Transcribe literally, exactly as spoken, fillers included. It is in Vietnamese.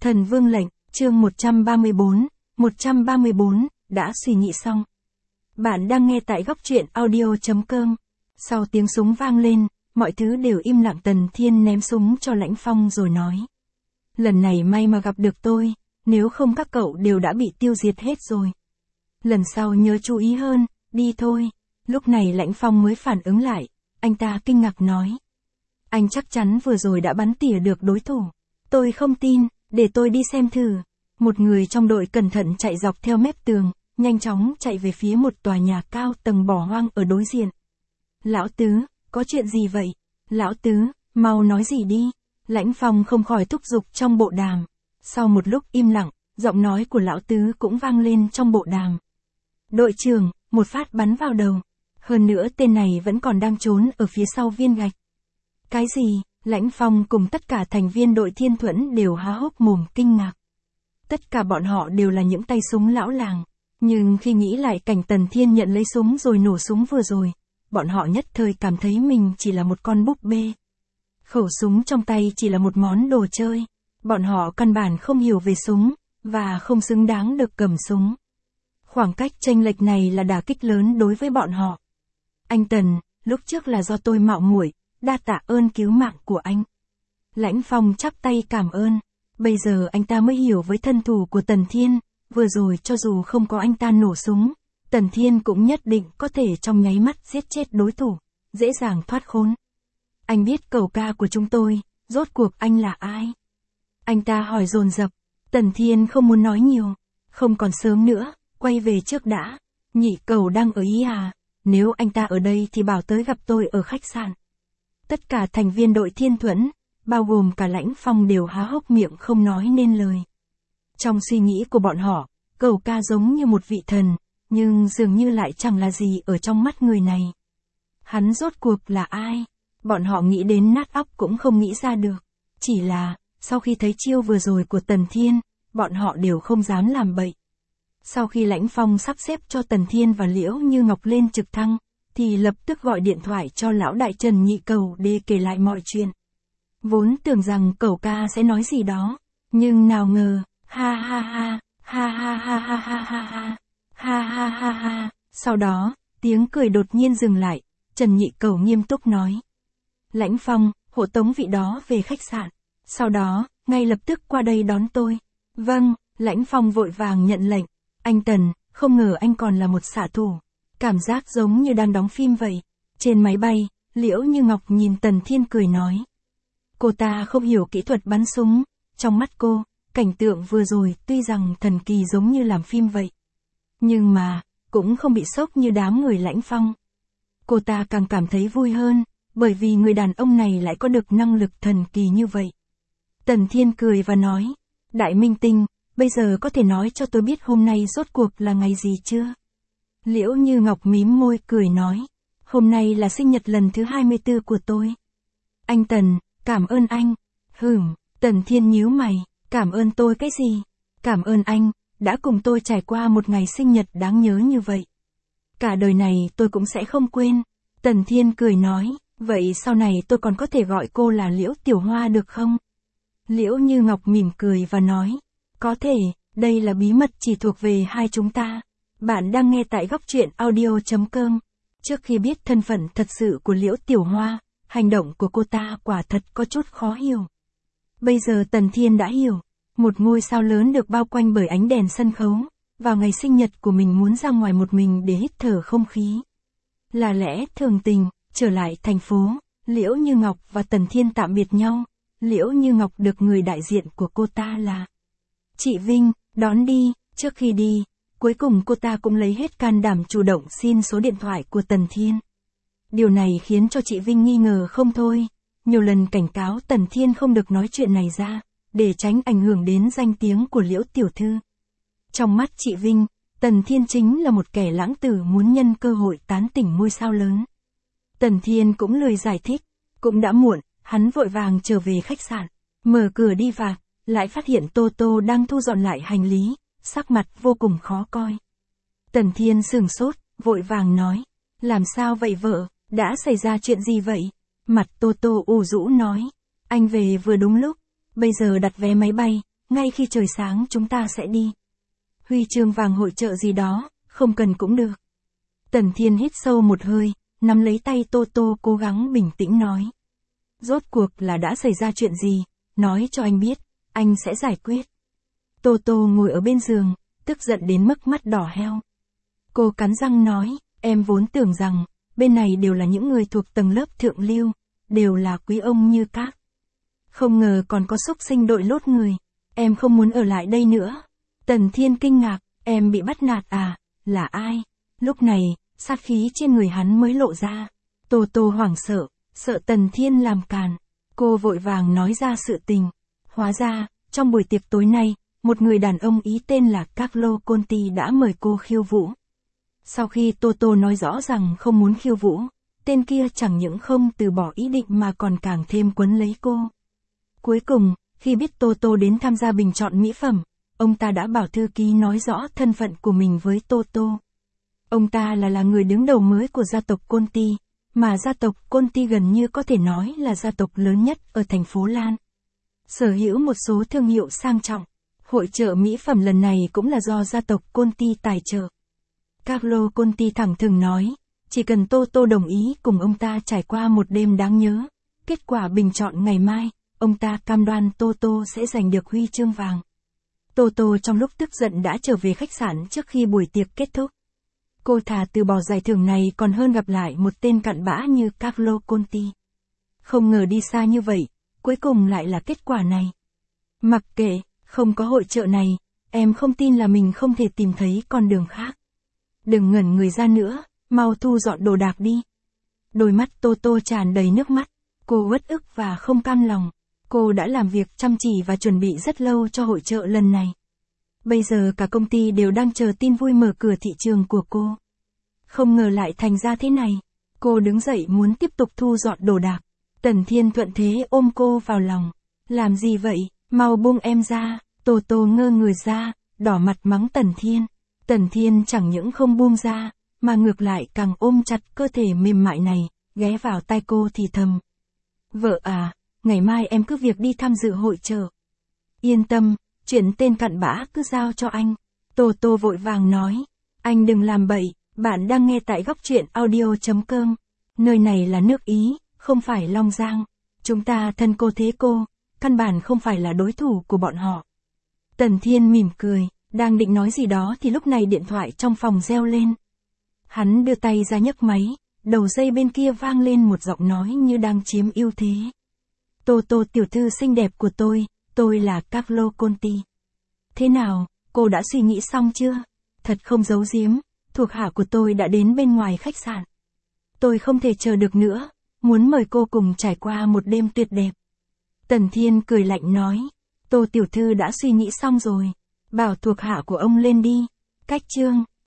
Thần Vương lệnh, chương một trăm ba mươi bốn, một trăm ba mươi bốn, đã suy nghĩ xong. Bạn đang nghe tại góc truyện audio.com. Sau tiếng súng vang lên, mọi thứ đều im lặng. Tần Thiên ném súng cho Lãnh Phong rồi nói. Lần này may mà gặp được tôi, nếu không các cậu đều đã bị tiêu diệt hết rồi. Lần sau nhớ chú ý hơn, đi thôi. Lúc này Lãnh Phong mới phản ứng lại, anh ta kinh ngạc nói. Anh chắc chắn vừa rồi đã bắn tỉa được đối thủ. Tôi không tin, để tôi đi xem thử. Một người trong đội cẩn thận chạy dọc theo mép tường, nhanh chóng chạy về phía một tòa nhà cao tầng bỏ hoang ở đối diện. Lão Tứ, có chuyện gì vậy? Lão Tứ, mau nói gì đi. Lãnh Phong không khỏi thúc giục trong bộ đàm. Sau một lúc im lặng, giọng nói của Lão Tứ cũng vang lên trong bộ đàm. Đội trưởng, một phát bắn vào đầu. Hơn nữa tên này vẫn còn đang trốn ở phía sau viên gạch. Cái gì? Lãnh Phong cùng tất cả thành viên đội Thiên Thuẫn đều há hốc mồm kinh ngạc. Tất cả bọn họ đều là những tay súng lão làng. Nhưng khi nghĩ lại cảnh Tần Thiên nhận lấy súng rồi nổ súng vừa rồi, bọn họ nhất thời cảm thấy mình chỉ là một con búp bê. Khẩu súng trong tay chỉ là một món đồ chơi. Bọn họ căn bản không hiểu về súng, và không xứng đáng được cầm súng. Khoảng cách chênh lệch này là đả kích lớn đối với bọn họ. Anh Tần, lúc trước là do tôi mạo muội, đa tạ ơn cứu mạng của anh. Lãnh Phong chắp tay cảm ơn. Bây giờ anh ta mới hiểu với thân thủ của Tần Thiên, vừa rồi cho dù không có anh ta nổ súng, Tần Thiên cũng nhất định có thể trong nháy mắt giết chết đối thủ, dễ dàng thoát khốn. Anh biết cậu ca của chúng tôi, rốt cuộc anh là ai? Anh ta hỏi dồn dập. Tần Thiên không muốn nói nhiều. Không còn sớm nữa, quay về trước đã. Nhị cầu đang ở ý à? Nếu anh ta ở đây thì bảo tới gặp tôi ở khách sạn. Tất cả thành viên đội Thiên Thuẫn, bao gồm cả Lãnh Phong đều há hốc miệng không nói nên lời. Trong suy nghĩ của bọn họ, cậu ca giống như một vị thần, nhưng dường như lại chẳng là gì ở trong mắt người này. Hắn rốt cuộc là ai? Bọn họ nghĩ đến nát óc cũng không nghĩ ra được. Chỉ là, sau khi thấy chiêu vừa rồi của Tần Thiên, bọn họ đều không dám làm bậy. Sau khi Lãnh Phong sắp xếp cho Tần Thiên và Liễu Như Ngọc lên trực thăng, thì lập tức gọi điện thoại cho lão đại Trần Nhị Cầu để kể lại mọi chuyện. Vốn tưởng rằng cậu ca sẽ nói gì đó, nhưng nào ngờ, ha ha ha, ha ha ha ha ha ha ha, ha ha ha ha. Sau đó, tiếng cười đột nhiên dừng lại, Trần Nhị Cầu nghiêm túc nói. Lãnh Phong, hộ tống vị đó về khách sạn. Sau đó, ngay lập tức qua đây đón tôi. Vâng, Lãnh Phong vội vàng nhận lệnh. Anh Tần, không ngờ anh còn là một xạ thủ. Cảm giác giống như đang đóng phim vậy. Trên máy bay, Liễu Như Ngọc nhìn Tần Thiên cười nói. Cô ta không hiểu kỹ thuật bắn súng. Trong mắt cô, cảnh tượng vừa rồi tuy rằng thần kỳ giống như làm phim vậy. Nhưng mà, cũng không bị sốc như đám người Lãnh Phong. Cô ta càng cảm thấy vui hơn, bởi vì người đàn ông này lại có được năng lực thần kỳ như vậy. Tần Thiên cười và nói. Đại minh tinh, bây giờ có thể nói cho tôi biết hôm nay rốt cuộc là ngày gì chưa? Liễu Như Ngọc mím môi cười nói. Hôm nay là sinh nhật lần thứ hai mươi tư của tôi. Anh Tần, cảm ơn anh. Hửm, Tần Thiên nhíu mày. Cảm ơn tôi cái gì? Cảm ơn anh, đã cùng tôi trải qua một ngày sinh nhật đáng nhớ như vậy. Cả đời này tôi cũng sẽ không quên. Tần Thiên cười nói. Vậy sau này tôi còn có thể gọi cô là Liễu Tiểu Hoa được không? Liễu Như Ngọc mỉm cười và nói. Có thể, đây là bí mật chỉ thuộc về hai chúng ta. Bạn đang nghe tại góc truyện audio.com. Trước khi biết thân phận thật sự của Liễu Tiểu Hoa, hành động của cô ta quả thật có chút khó hiểu. Bây giờ Tần Thiên đã hiểu. Một ngôi sao lớn được bao quanh bởi ánh đèn sân khấu. Vào ngày sinh nhật của mình muốn ra ngoài một mình để hít thở không khí. Là lẽ thường tình, trở lại thành phố, Liễu Như Ngọc và Tần Thiên tạm biệt nhau. Liễu Như Ngọc được người đại diện của cô ta là chị Vinh, đón đi. Trước khi đi, cuối cùng cô ta cũng lấy hết can đảm chủ động xin số điện thoại của Tần Thiên. Điều này khiến cho chị Vinh nghi ngờ không thôi. Nhiều lần cảnh cáo Tần Thiên không được nói chuyện này ra, để tránh ảnh hưởng đến danh tiếng của Liễu Tiểu Thư. Trong mắt chị Vinh, Tần Thiên chính là một kẻ lãng tử muốn nhân cơ hội tán tỉnh ngôi sao lớn. Tần Thiên cũng lười giải thích. Cũng đã muộn, hắn vội vàng trở về khách sạn. Mở cửa đi vào, lại phát hiện Tô Tô đang thu dọn lại hành lý, sắc mặt vô cùng khó coi. Tần Thiên sửng sốt, vội vàng nói. Làm sao vậy vợ, đã xảy ra chuyện gì vậy? Mặt Tô Tô u rũ nói. Anh về vừa đúng lúc, bây giờ đặt vé máy bay, ngay khi trời sáng chúng ta sẽ đi. Huy chương vàng hội chợ gì đó, không cần cũng được. Tần Thiên hít sâu một hơi, nắm lấy tay Tô Tô cố gắng bình tĩnh nói. Rốt cuộc là đã xảy ra chuyện gì, nói cho anh biết, anh sẽ giải quyết. Tô Tô ngồi ở bên giường, tức giận đến mức mắt đỏ heo. Cô cắn răng nói, em vốn tưởng rằng, bên này đều là những người thuộc tầng lớp thượng lưu, đều là quý ông như các. Không ngờ còn có xúc sinh đội lốt người, em không muốn ở lại đây nữa. Tần Thiên kinh ngạc, em bị bắt nạt à, là ai? Lúc này, sát khí trên người hắn mới lộ ra. Tô Tô hoảng sợ, sợ Tần Thiên làm càn. Cô vội vàng nói ra sự tình. Hóa ra, trong buổi tiệc tối nay, một người đàn ông ý tên là Carlo Conti đã mời cô khiêu vũ. Sau khi Tô Tô nói rõ rằng không muốn khiêu vũ, tên kia chẳng những không từ bỏ ý định mà còn càng thêm quấn lấy cô. Cuối cùng, khi biết Tô Tô đến tham gia bình chọn mỹ phẩm, ông ta đã bảo thư ký nói rõ thân phận của mình với Tô Tô. Ông ta là là người đứng đầu mới của gia tộc Conti, mà gia tộc Conti gần như có thể nói là gia tộc lớn nhất ở thành phố Lan. Sở hữu một số thương hiệu sang trọng. Hội chợ mỹ phẩm lần này cũng là do gia tộc Conti tài trợ. Carlo Conti thẳng thừng nói, chỉ cần Tô Tô đồng ý cùng ông ta trải qua một đêm đáng nhớ, kết quả bình chọn ngày mai, ông ta cam đoan Tô Tô sẽ giành được huy chương vàng. Tô Tô trong lúc tức giận đã trở về khách sạn trước khi buổi tiệc kết thúc. Cô thà từ bỏ giải thưởng này còn hơn gặp lại một tên cặn bã như Carlo Conti. Không ngờ đi xa như vậy, cuối cùng lại là kết quả này. Mặc kệ, không có hội chợ này, em không tin là mình không thể tìm thấy con đường khác. Đừng ngẩn người ra nữa, mau thu dọn đồ đạc đi. Đôi mắt Tô Tô tràn đầy nước mắt, cô uất ức và không cam lòng. Cô đã làm việc chăm chỉ và chuẩn bị rất lâu cho hội chợ lần này. Bây giờ cả công ty đều đang chờ tin vui mở cửa thị trường của cô. Không ngờ lại thành ra thế này. Cô đứng dậy muốn tiếp tục thu dọn đồ đạc. Tần Thiên thuận thế ôm cô vào lòng. Làm gì vậy, mau buông em ra. Tô Tô ngơ người ra, đỏ mặt mắng Tần Thiên. Tần Thiên chẳng những không buông ra, mà ngược lại càng ôm chặt cơ thể mềm mại này, ghé vào tai cô thì thầm. Vợ à, ngày mai em cứ việc đi tham dự hội chợ. Yên tâm, chuyện tên cặn bã cứ giao cho anh. Tô Tô vội vàng nói, anh đừng làm bậy, bạn đang nghe tại góc truyện audio chấm com. Nơi này là nước Ý, không phải Long Giang. Chúng ta thân cô thế cô, căn bản không phải là đối thủ của bọn họ. Tần Thiên mỉm cười, đang định nói gì đó thì lúc này điện thoại trong phòng reo lên. Hắn đưa tay ra nhấc máy, đầu dây bên kia vang lên một giọng nói như đang chiếm ưu thế. Tô Tô tiểu thư xinh đẹp của tôi, tôi là Carlo Conti. Thế nào, cô đã suy nghĩ xong chưa? Thật không giấu giếm, thuộc hạ của tôi đã đến bên ngoài khách sạn. Tôi không thể chờ được nữa, muốn mời cô cùng trải qua một đêm tuyệt đẹp. Tần Thiên cười lạnh nói, Tô tiểu thư đã suy nghĩ xong rồi, bảo thuộc hạ của ông lên đi. Cách chương